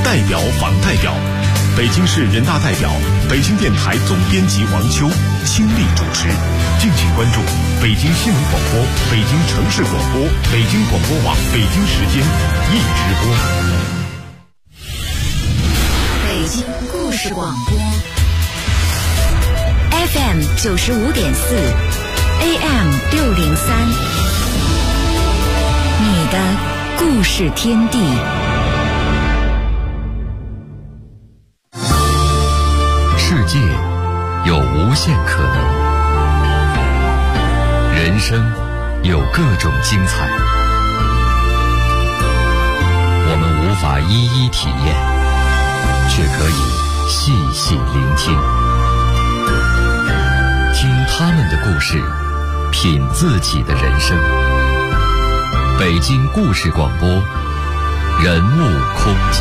代表访代表，北京市人大代表，北京电台总编辑王秋倾力主持。敬请关注北京新闻广播、北京城市广播、北京广播网北京时间一直播。 北京故事广播 FM 95.4 AM 603，你的故事天地。 世界有无限可能，人生有各种精彩，我们无法一一体验，却可以细细聆听，听他们的故事，品自己的人生。北京故事广播，人物空间。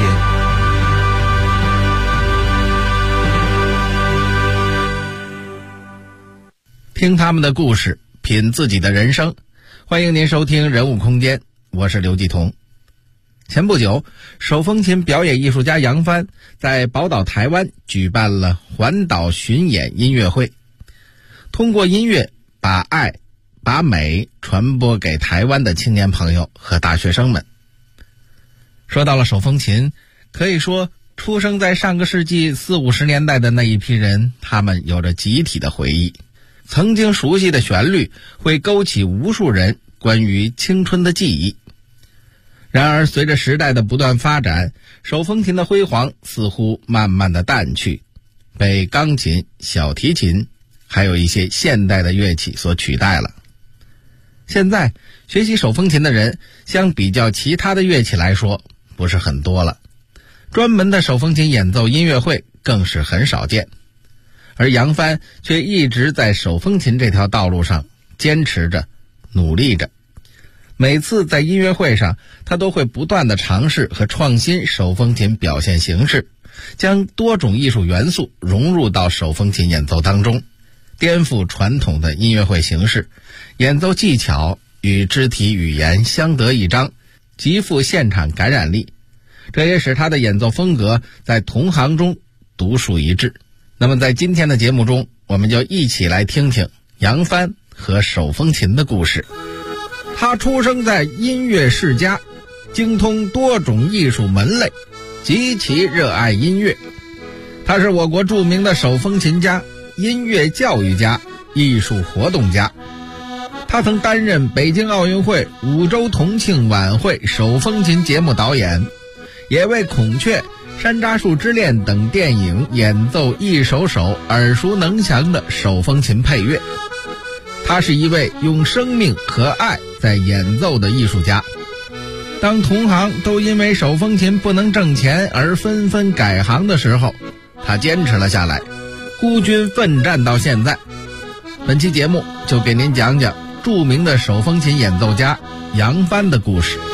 听他们的故事，品自己的人生。欢迎您收听人物空间，我是刘继彤。前不久，手风琴表演艺术家杨帆在宝岛台湾举办了环岛巡演音乐会，通过音乐把爱把美传播给台湾的青年朋友和大学生们。说到了手风琴，可以说出生在上个世纪40、50年代的那一批人，他们有着集体的回忆，曾经熟悉的旋律会勾起无数人关于青春的记忆。然而随着时代的不断发展，手风琴的辉煌似乎慢慢的淡去，被钢琴、小提琴还有一些现代的乐器所取代了。现在学习手风琴的人相比较其他的乐器来说不是很多了，专门的手风琴演奏音乐会更是很少见。而杨帆却一直在手风琴这条道路上坚持着，努力着。每次在音乐会上，他都会不断的尝试和创新手风琴表现形式，将多种艺术元素融入到手风琴演奏当中，颠覆传统的音乐会形式，演奏技巧与肢体语言相得益彰，极富现场感染力。这也使他的演奏风格在同行中独树一帜。那么在今天的节目中，我们就一起来听听杨帆和手风琴的故事。他出生在音乐世家，精通多种艺术门类，极其热爱音乐。他是我国著名的手风琴家、音乐教育家、艺术活动家。他曾担任北京奥运会、五洲同庆晚会手风琴节目导演，也为孔雀、山楂树之恋等电影演奏一首首耳熟能详的手风琴配乐。他是一位用生命和爱在演奏的艺术家。当同行都因为手风琴不能挣钱而纷纷改行的时候，他坚持了下来，孤军奋战到现在。本期节目就给您讲讲著名的手风琴演奏家杨帆的故事。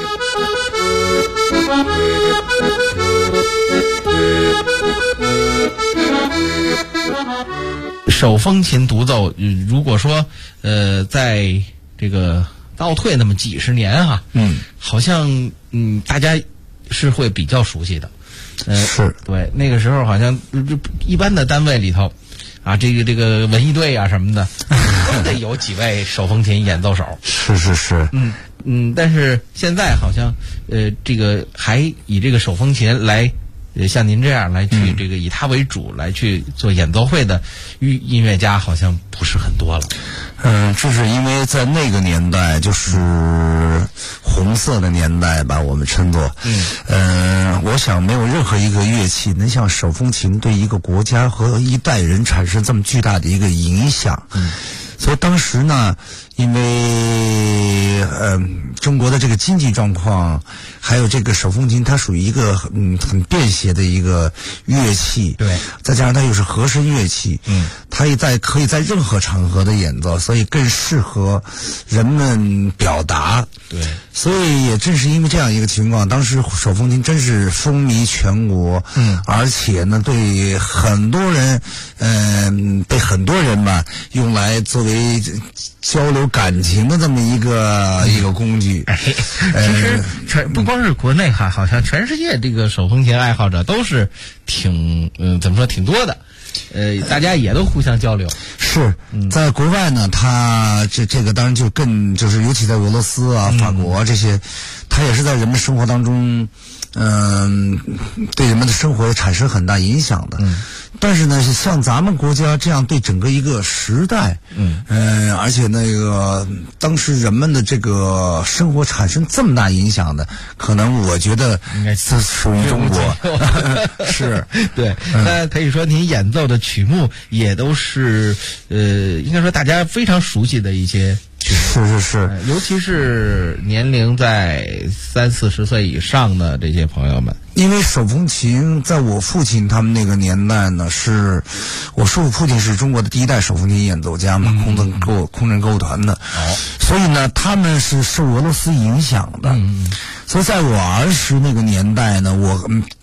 手风琴独奏，如果说在这个倒退那么几十年哈，好像大家是会比较熟悉的。 是对，那个时候好像一般的单位里头啊，这个文艺队啊什么的都得有几位手风琴演奏手。 是但是现在好像这个还以这个手风琴来像您这样来去这个以它为主来去做演奏会的音乐家好像不是很多了。 这是因为在那个年代，就是红色的年代吧，我们称作。我想没有任何一个乐器能像手风琴对一个国家和一代人产生这么巨大的一个影响。所以当时呢，因为中国的这个经济状况，还有这个手风琴，它属于一个很便携的一个乐器， 对， 再加上它又是和声乐器，它可以在任何场合的演奏，所以更适合人们表达。 对， 所以也正是因为这样一个情况，当时手风琴真是风靡全国，而且呢，对很多人，被很多人吧用来作为为交流感情的这么一个工具。 其实不光是国内哈，好像全世界这个手风琴爱好者都是挺多的。大家也都互相交流。 是在国外呢，他这个当然就更就是，尤其在俄罗斯啊、法国这些，他也是在人们生活当中，对人们的生活产生很大影响的。但是呢，像咱们国家这样对整个一个时代，而且那个当时人们的这个生活产生这么大影响的，可能我觉得这属于中国。是， 对。那可以说您演奏的曲目也都是应该说大家非常熟悉的一些曲目。 是， 尤其是年龄在30-40岁以上的这些朋友们。 因为手风琴在我父亲他们那个年代呢，我父亲是中国的第一代手风琴演奏家嘛，空人歌舞团的，所以呢，他们是受俄罗斯影响的。所以在我儿时那个年代呢，我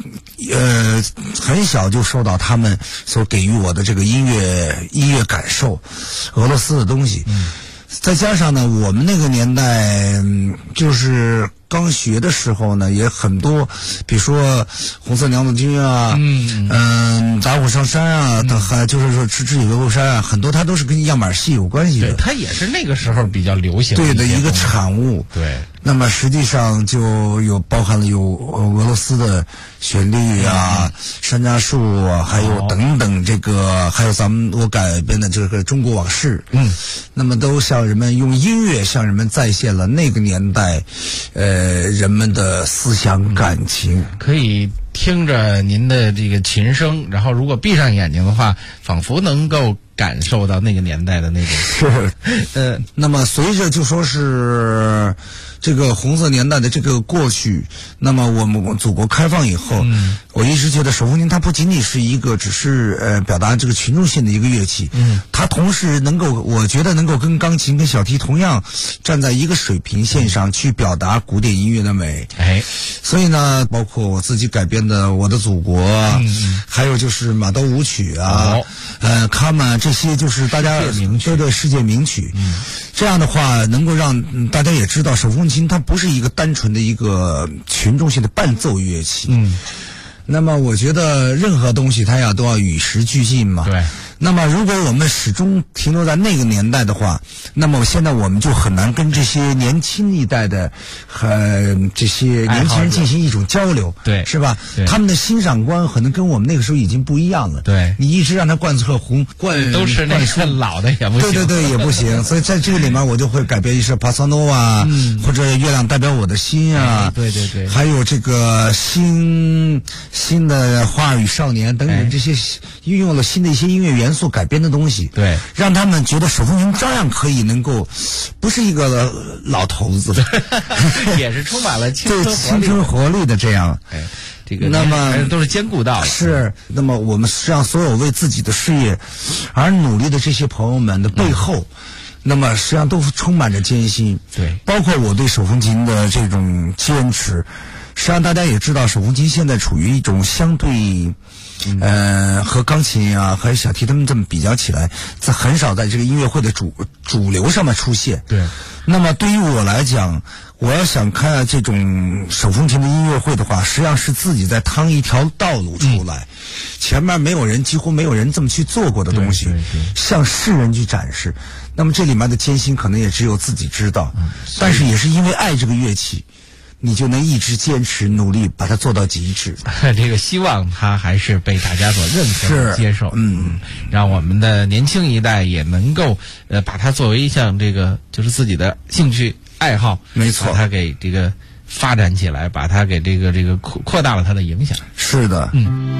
很小就受到他们所给予我的这个音乐感受，俄罗斯的东西。再加上呢，我们那个年代就是刚学的时候呢，也很多，比如说红色娘子军啊，打虎上山啊，还就是说智取威虎山啊，很多它都是跟样板戏有关系的。 对，它也是那个时候比较流行的一个产物。 对。 那么实际上就包含了俄罗斯的旋律啊、山楂树啊，还有等等还有我改编的这个中国往事。那么都向人们用音乐向人们再现了那个年代人们的思想感情。 可以听着您的这个琴声，然后如果闭上眼睛的话，仿佛能够感受到那个年代的那种。 那么随着就说是这个红色年代的这个过去，那么我们祖国开放以后，我一直觉得手风琴它不仅仅是一个只是表达这个群众性的一个乐器，它同时我觉得能够跟钢琴跟小提同样站在一个水平线上去表达古典音乐的美。所以呢，包括我自己改编的《我的祖国》，还有就是马兜舞曲啊，卡曼这些就是大家对世界名曲。这样的话能够让大家也知道手风琴它不是一个单纯的一个群众性的伴奏乐器。那么我觉得任何东西它都要与时俱进嘛。 对。 那么如果我们始终停留在那个年代的话，那么现在我们就很难跟这些年轻一代的这些年轻人进行一种交流。 对， 是吧？他们的欣赏观可能跟我们那个时候已经不一样了。 对， 你一直让他贯彻都是那个老的也不行。 对也不行。所以在这个里面我就会改编一首帕萨诺啊，或者月亮代表我的心啊， 对， 还有这个新的花儿与少年等等这些运用了新的一些音乐元素改编的东西。 对，让他们觉得手风琴照样可以能够不是一个老头子， 也是充满了青春活力的这样。 这个那么都是兼顾到了。 是，那么我们实际上所有为自己的事业而努力的这些朋友们的背后，那么实际上都充满着艰辛。 对， 包括我对手风琴的这种坚持。实际上大家也知道，手风琴现在处于一种相对和钢琴啊和小提他们这么比较起来，很少在这个音乐会的主流上面出现。 对。 那么对于我来讲，我要想看这种手风琴的音乐会的话，实际上是自己在趟一条道路出来，前面几乎没有人这么去做过的东西，向世人去展示。那么这里面的艰辛可能也只有自己知道，但是也是因为爱这个乐器，你就能一直坚持努力把它做到极致。 这个希望它还是被大家所认可接受，让我们的年轻一代也能够把它作为一项这个就是自己的兴趣爱好， 没错， 把它给这个发展起来，把它给这个扩大了它的影响。 是的，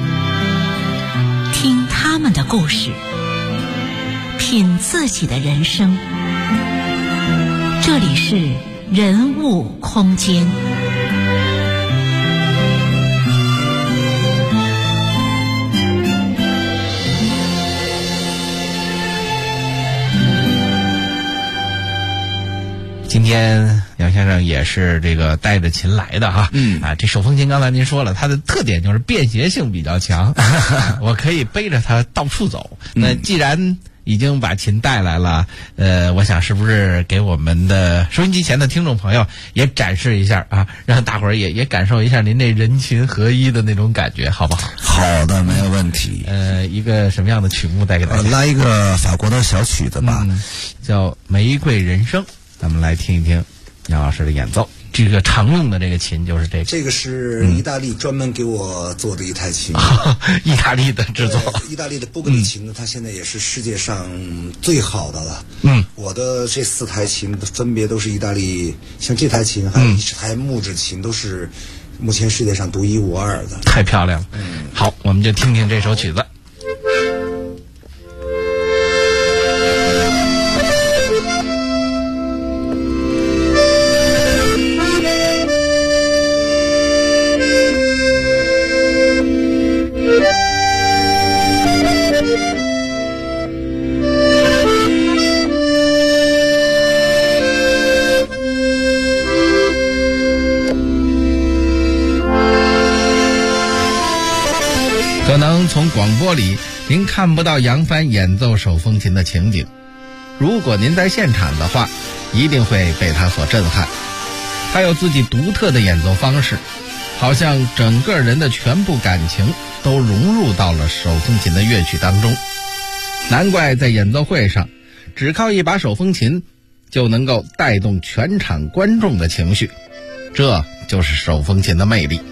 听他们的故事，品自己的人生。这里是人物空间。 今天杨先生也是这个带着琴来的哈，这手风琴刚才您说了，它的特点就是便携性比较强，我可以背着它到处走。那既然已经把琴带来了，我想是不是给我们的收音机前的听众朋友也展示一下啊，让大伙儿也感受一下您这人琴合一的那种感觉，好不好？ 好的，没有问题。 一个什么样的曲目带给大家？ 来一个法国的小曲子吧， 叫《玫瑰人生》，咱们来听一听杨老师的演奏。这个常用的这个琴就是这个， 这个是意大利专门给我做的一台琴， 意大利的制作。 意大利的波格尼琴呢，它现在也是世界上最好的了。我的这4台琴分别都是意大利，像这台琴还有一台木质琴，都是目前世界上独一无二的。 太漂亮了。好，我们就听听这首曲子。可能从广播里您看不到杨帆演奏手风琴的情景，如果您在现场的话，一定会被他所震撼。他有自己独特的演奏方式，好像整个人的全部感情都融入到了手风琴的乐曲当中。难怪在演奏会上，只靠一把手风琴就能够带动全场观众的情绪，这就是手风琴的魅力。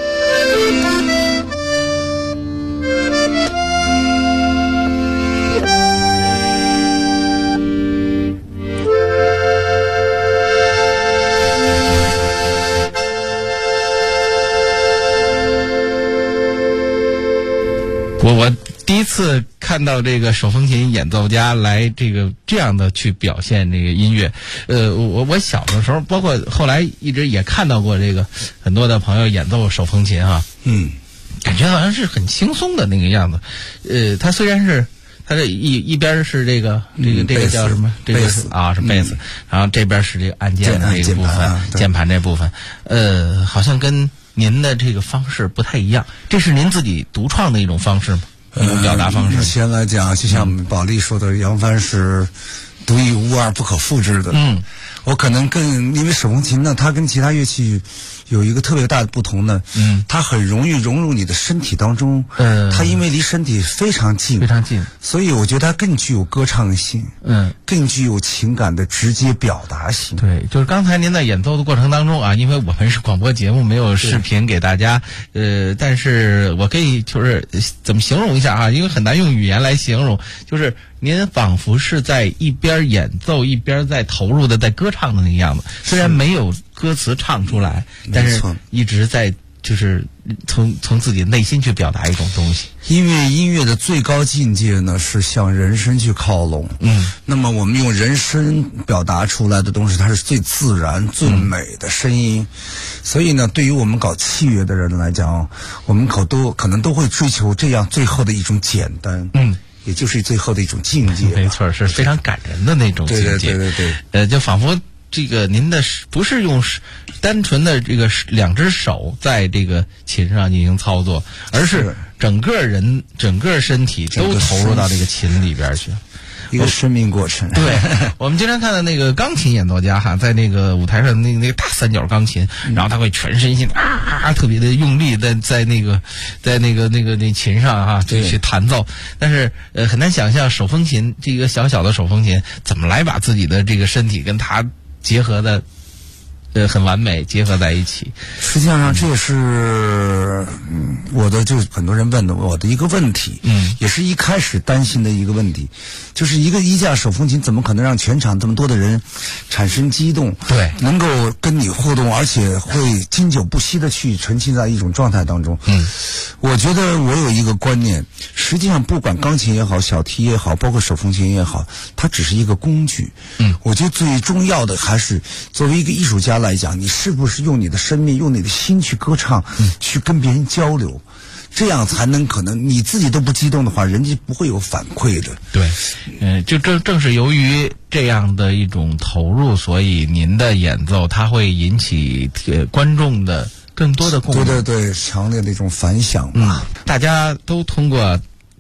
我第一次看到这个手风琴演奏家来这样的去表现这个音乐，我小的时候，包括后来一直也看到过这个很多的朋友演奏手风琴哈，感觉好像是很轻松的那个样子。它虽然是它这一边是这个叫什么？这个是啊，是贝斯，然后这边是这个按键的这个部分，键盘这部分，好像跟您的这个方式不太一样，这是您自己独创的一种方式吗？一种表达方式。 目前来讲，就像保利说的，杨帆是独一无二、不可复制的。我可能因为手风琴呢，它跟其他乐器有一个特别大的不同呢。它很容易融入你的身体当中。它因为离身体非常近，所以我觉得它更具有歌唱性。更具有情感的直接表达性。 对，就是刚才您在演奏的过程当中啊，因为我们是广播节目，没有视频给大家，但是我可以就是怎么形容一下啊？因为很难用语言来形容，就是您仿佛是在一边演奏一边在投入的在歌唱的那个样子，虽然没有歌词唱出来，但是一直在就是从自己内心去表达一种东西。 因为音乐的最高境界呢是向人声去靠拢。那么我们用人声表达出来的东西，它是最自然最美的声音。所以呢，对于我们搞器乐的人来讲，我们可能都会追求这样最后的一种简单。也就是最后的一种境界。 没错，是非常感人的那种境界。 对， 就仿佛这个您的不是用单纯的这个2只手在这个琴上进行操作，而是整个人整个身体都投入到这个琴里边去。 一个生命过程。 对，我们经常看到那个钢琴演奏家哈，在那个舞台上那个大三角钢琴，然后他会全身心特别的用力在那琴上哈去弹奏，但是很难想象手风琴这个小小的手风琴怎么来把自己的这个身体跟它结合的很完美结合在一起。 实际上这也是我的就很多人问的我的一个问题，也是一开始担心的一个问题，就是一架手风琴怎么可能让全场这么多的人产生激动， 对， 能够跟你互动，而且会经久不息的去沉浸在一种状态当中。我觉得我有一个观念，实际上不管钢琴也好，小提也好，包括手风琴也好，它只是一个工具。我觉得最重要的还是作为一个艺术家来讲，你是不是用你的生命用你的心去歌唱，去跟别人交流，这样才能可能你自己都不激动的话，人家不会有反馈的。 对，就正是由于这样的一种投入，所以您的演奏它会引起观众的更多的共鸣。 对，强烈的一种反响吧。 大家都通过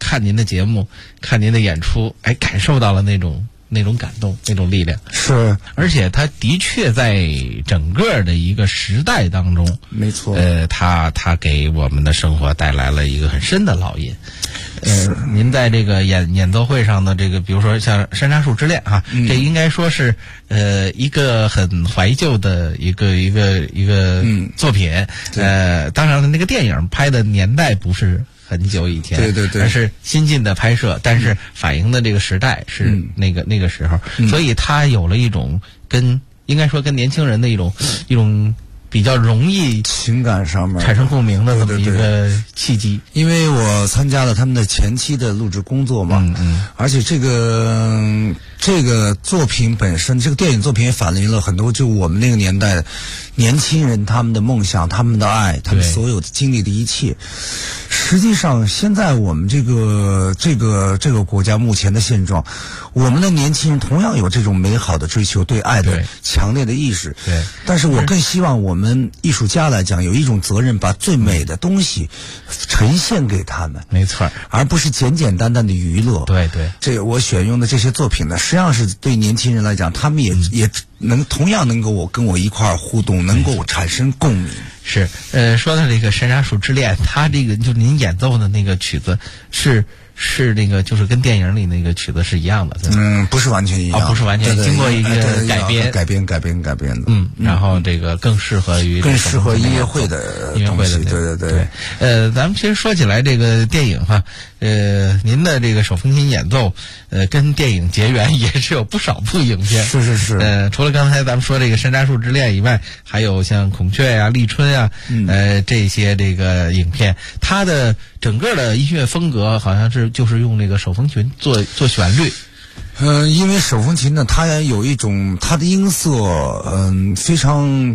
看您的节目，看您的演出，感受到了那种感动，那种力量。 是， 而且他的确在整个的一个时代当中， 没错， 他给我们的生活带来了一个很深的烙印。您在这个演奏会上的这个，比如说像《山楂树之恋》哈，这应该说是一个很怀旧的一个作品。当然了，那个电影拍的年代不是很久以前， 对对对， 而是新近的拍摄，但是反映的这个时代是那个时候，所以它有了一种应该说跟年轻人的一种比较容易情感上面产生共鸣的这么一个契机。 因为我参加了他们的前期的录制工作嘛，而且这个作品本身，这个电影作品也反映了很多就我们那个年代年轻人他们的梦想、他们的爱、他们所有的经历的一切。实际上，现在我们这个国家目前的现状，我们的年轻人同样有这种美好的追求、对爱的强烈的意识。 对， 但是我更希望我们艺术家来讲，有一种责任，把最美的东西呈现给他们。 没错， 而不是简简单单的娱乐。 对对， 这我选用的这些作品呢，实际上是对年轻人来讲，他们也能同样能够跟我一块儿互动，能够产生共鸣。 是，说到这个《山楂树之恋》，它这个就您演奏的那个曲子是那个就是跟电影里那个曲子是一样的， 不是完全一样， 不是完全，经过一个改编的，然后这个更适合于音乐会的东西，对。 咱们其实说起来这个电影哈，您的这个手风琴演奏，跟电影结缘也是有不少部影片， 是。 除了刚才咱们说这个《山楂树之恋》以外，还有像《孔雀》呀、《立春》呀，这些这个影片，它的整个的音乐风格好像就是用那个手风琴做旋律。 因为手风琴呢，它有一种它的音色，非常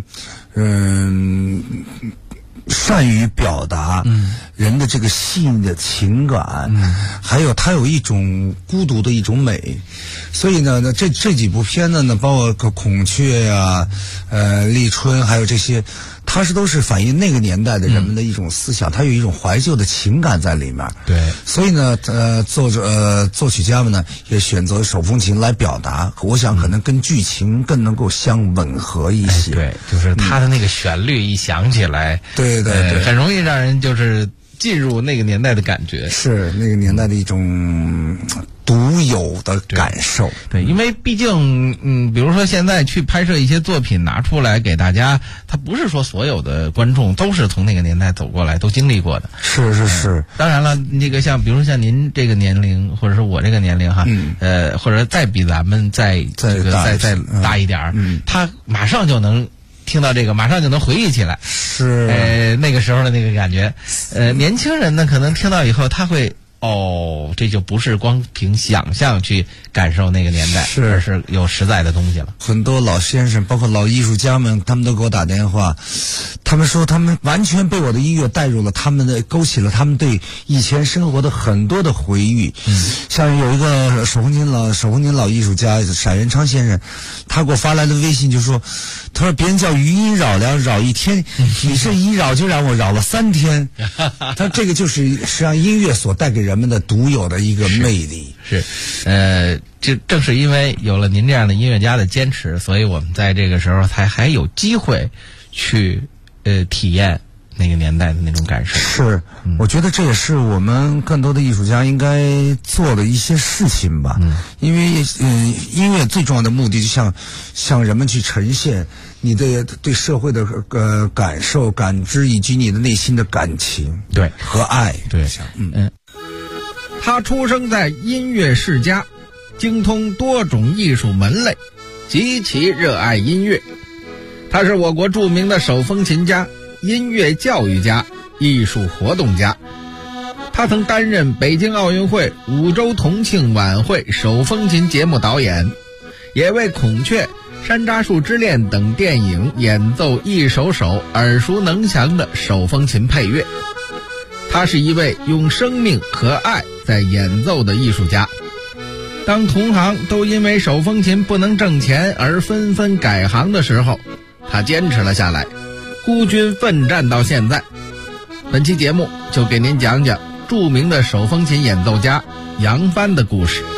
善于表达人的这个细腻的情感，还有它有一种孤独的一种美，所以呢，这几部片子呢，包括孔雀呀、立春，还有这些，它都是反映那个年代的人们的一种思想，它有一种怀旧的情感在里面。 对， 所以呢，作曲家们呢也选择手风琴来表达，我想可能跟剧情更能够相吻合一些。 对，就是它的那个旋律一响起来， 对， 很容易让人就是进入那个年代的感觉， 是那个年代的一种独有的感受。 对，因为毕竟比如说现在去拍摄一些作品拿出来给大家，它不是说所有的观众都是从那个年代走过来都经历过的。 是。 当然了，那个比如说像您这个年龄，或者是我这个年龄哈，或者再比咱们再大一点，他马上就能听到这个，马上就能回忆起来， 是那个时候的那个感觉。年轻人呢，可能听到以后，他会这就不是光凭想象去感受那个年代，而是有实在的东西了。 很多老先生，包括老艺术家们，他们都给我打电话，他们说他们完全被我的音乐带入了，勾起了他们对以前生活的很多的回忆。像有一个手风琴老艺术家沈元昌先生，他给我发来的微信就说，他说别人叫余音绕梁绕一天，你这一绕就让我绕了3天。他这个就是实际上音乐所带给人们的独有的一个魅力。 是，这正是因为有了您这样的音乐家的坚持，所以我们在这个时候还有机会去体验那个年代的那种感受。 是，我觉得这也是我们更多的艺术家应该做的一些事情吧。因为音乐最重要的目的，就向人们去呈现你的对社会的感受、感知，以及你的内心的感情， 对和爱。 对， 他出生在音乐世家，精通多种艺术门类，极其热爱音乐。他是我国著名的手风琴家、音乐教育家、艺术活动家。他曾担任北京奥运会、五洲同庆晚会手风琴节目导演，也为《孔雀》《山楂树之恋》等电影演奏一首首耳熟能详的手风琴配乐。他是一位用生命和爱在演奏的艺术家。当同行都因为手风琴不能挣钱而纷纷改行的时候，他坚持了下来，孤军奋战到现在。本期节目就给您讲讲著名的手风琴演奏家杨帆的故事。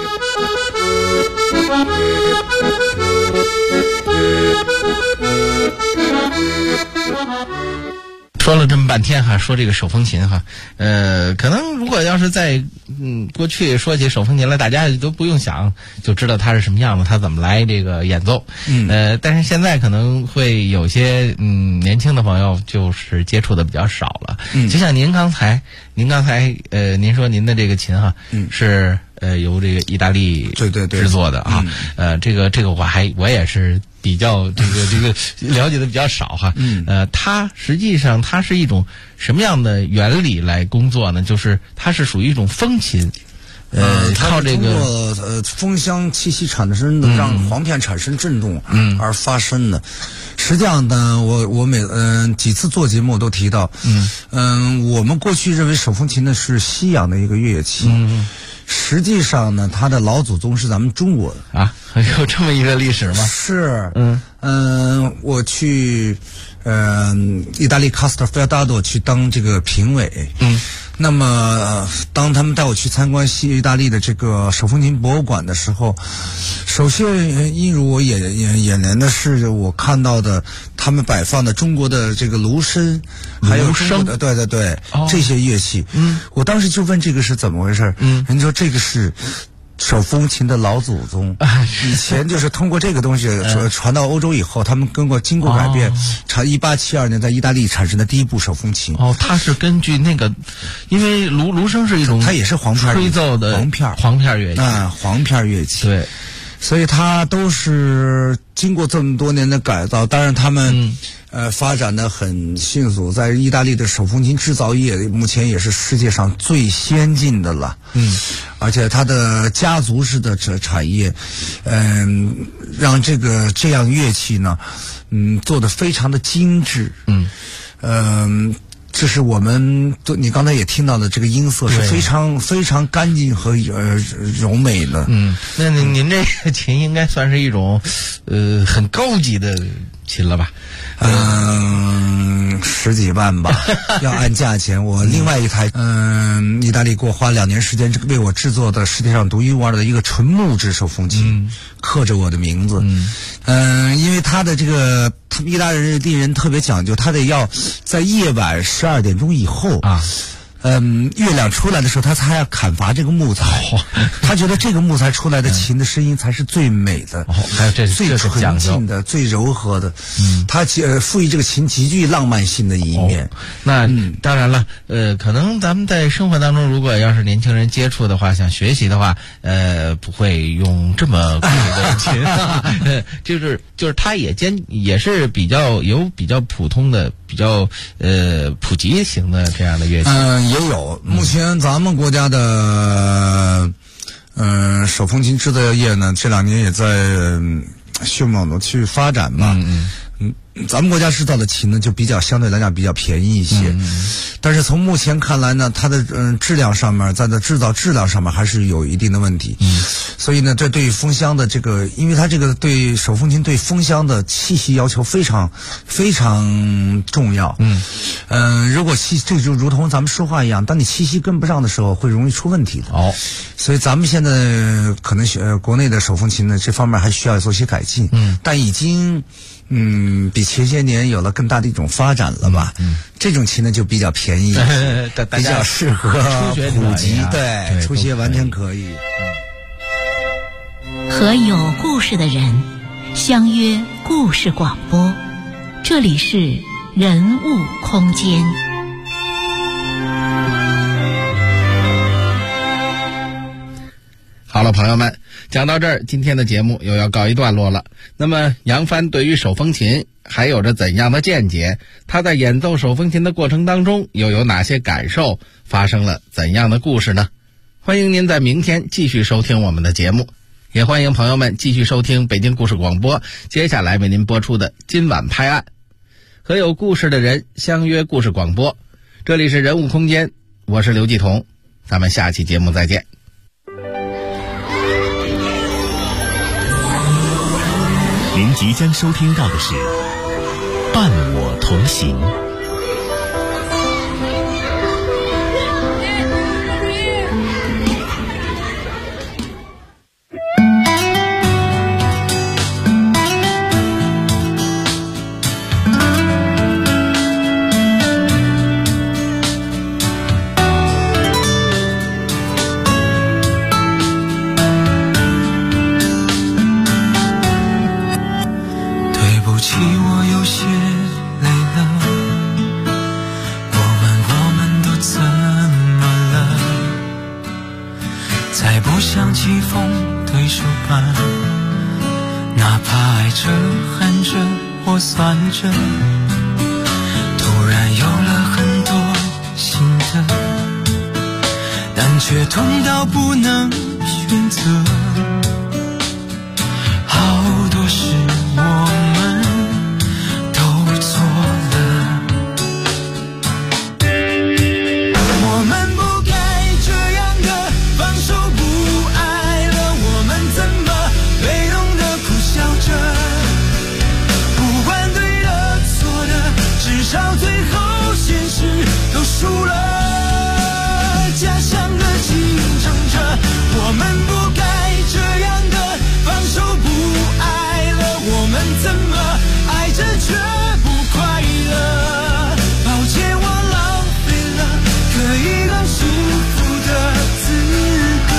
说了这么半天哈，说这个手风琴哈，可能如果要是在过去说起手风琴来，大家都不用想就知道它是什么样子，它怎么来这个演奏。但是现在可能会有些年轻的朋友就是接触的比较少了。就像您刚才您说您的这个琴哈，是由这个意大利制作的啊，这个我也是比较这个了解的比较少哈。它实际上它是一种什么样的原理来工作呢？就是它是属于一种风琴。靠这个通过风箱气息产生的让簧片产生震动而发生的。实际上呢，我每几次做节目都提到，我们过去认为手风琴呢是西洋的一个乐器，实际上呢，它的老祖宗是咱们中国的啊，有这么一个历史吗？ 是，我去意大利卡斯特菲尔达多去当这个评委，那么当他们带我去参观意大利的这个手风琴博物馆的时候，首先映入我眼帘的是我看到的他们摆放的中国的这个芦笙，还有中国的对、这些乐器。我当时就问这个是怎么回事，人说这个是手风琴的老祖宗，以前就是通过这个东西传到欧洲以后，他们经过改变，1872年在意大利产生的第一部手风琴。 它是根据那个，因为芦笙是一种， 它也是簧片吹奏的簧片乐器簧片乐器。 对， 所以它都是经过这么多年的改造，当然他们发展的很迅速，在意大利的手风琴制造业目前也是世界上最先进的了。而且它的家族式的产业，让这样乐器呢，做得非常的精致。这是我们你刚才也听到的，这个音色是非常非常干净和柔美的。 那您这个琴应该算是一种很高级的琴了吧 ？10几万吧，要按价钱。我另外一台意大利给我花2年时间为我制作的世界上独一无二的一个纯木质手风琴，刻着我的名字。因为他的这个意大利人特别讲究，他得要在夜晚12点钟以后啊。月亮出来的时候，他才要砍伐这个木材。他觉得这个木材出来的琴的声音才是最美的， 还有最纯净的、最柔和的。他赋予这个琴极具浪漫性的一面。 那当然了，可能咱们在生活当中，如果要是年轻人接触的话，想学习的话，不会用这么贵的琴。就是它也是比较普通的、比较普及型的这样的乐器。 也有。目前咱们国家的手风琴制造业呢，这2年也在迅猛的去发展吧。咱们国家制造的琴呢，就相对来讲比较便宜一些。但是从目前看来呢，它的质量上面，在的制造质量上面还是有一定的问题。所以呢，这对于风箱的这个，因为它这个对手风琴对风箱的气息要求非常非常重要。如果这就如同咱们说话一样，当你气息跟不上的时候，会容易出问题的。所以咱们现在可能国内的手风琴呢，这方面还需要做些改进。但已经比前些年有了更大的一种发展了吧。这种琴呢就比较便宜，比较适合普及，对，初学完全可以。 和有故事的人相约故事广播，这里是人物空间。 好了，朋友们，讲到这儿，今天的节目又要告一段落了。那么杨帆对于手风琴还有着怎样的见解？他在演奏手风琴的过程当中又有哪些感受？发生了怎样的故事呢？欢迎您在明天继续收听我们的节目，也欢迎朋友们继续收听北京故事广播接下来为您播出的今晚拍案，和有故事的人相约故事广播。这里是人物空间，我是刘继彤，咱们下期节目再见。 您即将收听到的是《伴我同行》。 又想起风对手般，哪怕爱着恨着或算着，突然有了很多心得，但却痛到不能选择。好多事我们都错了，我们不该这样的放手不爱了，我们怎么被动的苦笑着，不管对的错的，至少最后现实都输了，假想的竞争着，我们不该这样的放手不爱了，我们怎么爱着却不快乐，抱歉我浪费了可以更幸福的资格，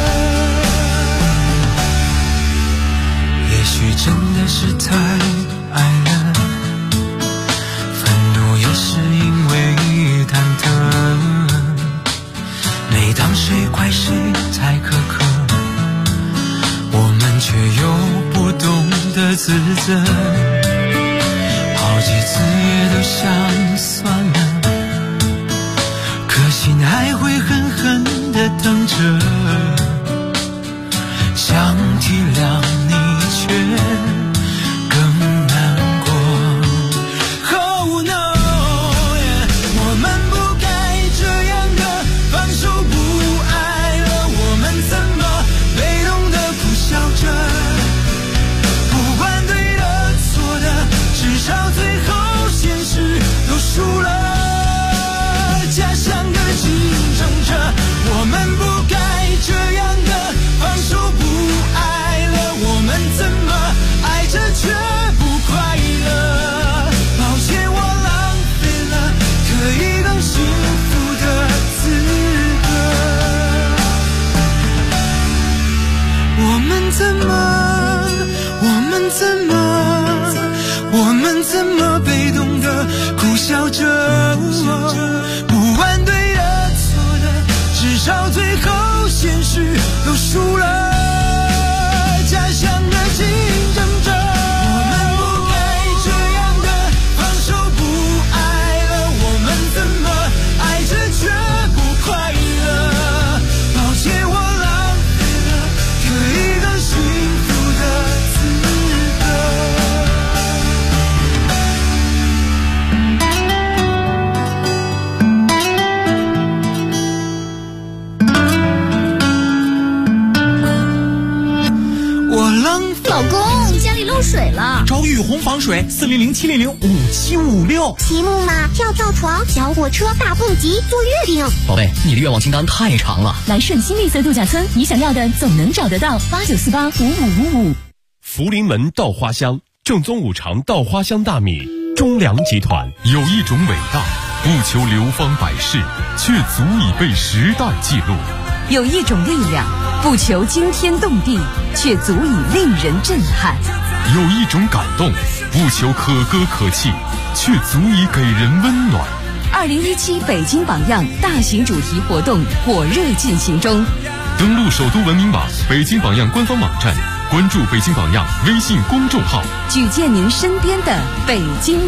也许真的是太爱了，愤怒也是因为忐忑，每当谁怪谁太苛刻，我们却又不懂得自责，好几次也都想算了，可心还会狠狠地等着，想体谅你却更难过。 Oh no， 我们不该这样的放手不爱了，我们怎么被动的苦笑着，不管对的错的，至少最后现实都输了，假想的竞争着，我们不该这样的放手不爱了，我们怎么爱着却不快乐，抱歉我浪费了可以更幸福的资格，我们怎么被动的苦笑着，不管对的错的，至少最后现实都输了，假想的竞争着，我们不该这样的放手不爱了，我们怎么爱着却不快乐，抱歉我浪费了可以更幸福的资格。 老公，家里漏水了， 找雨虹防水400-700-5756。 积木嘛，跳床、小火车、大蹦极、坐月饼。 宝贝，你的愿望清单太长了。 来顺心绿色度假村，你想要的总能找得到。89485555。 福临门稻花香，正宗五常稻花香大米，中粮集团。有一种伟大，不求流芳百世，却足以被时代记录。 有一种力量，不求惊天动地，却足以令人震撼。 有一种感动，不求可歌可泣，却足以给人温暖。 2017北京榜样大型主题活动火热进行中， 登录首都文明网、北京榜样官方网站，关注北京榜样微信公众号， 举荐您身边的北京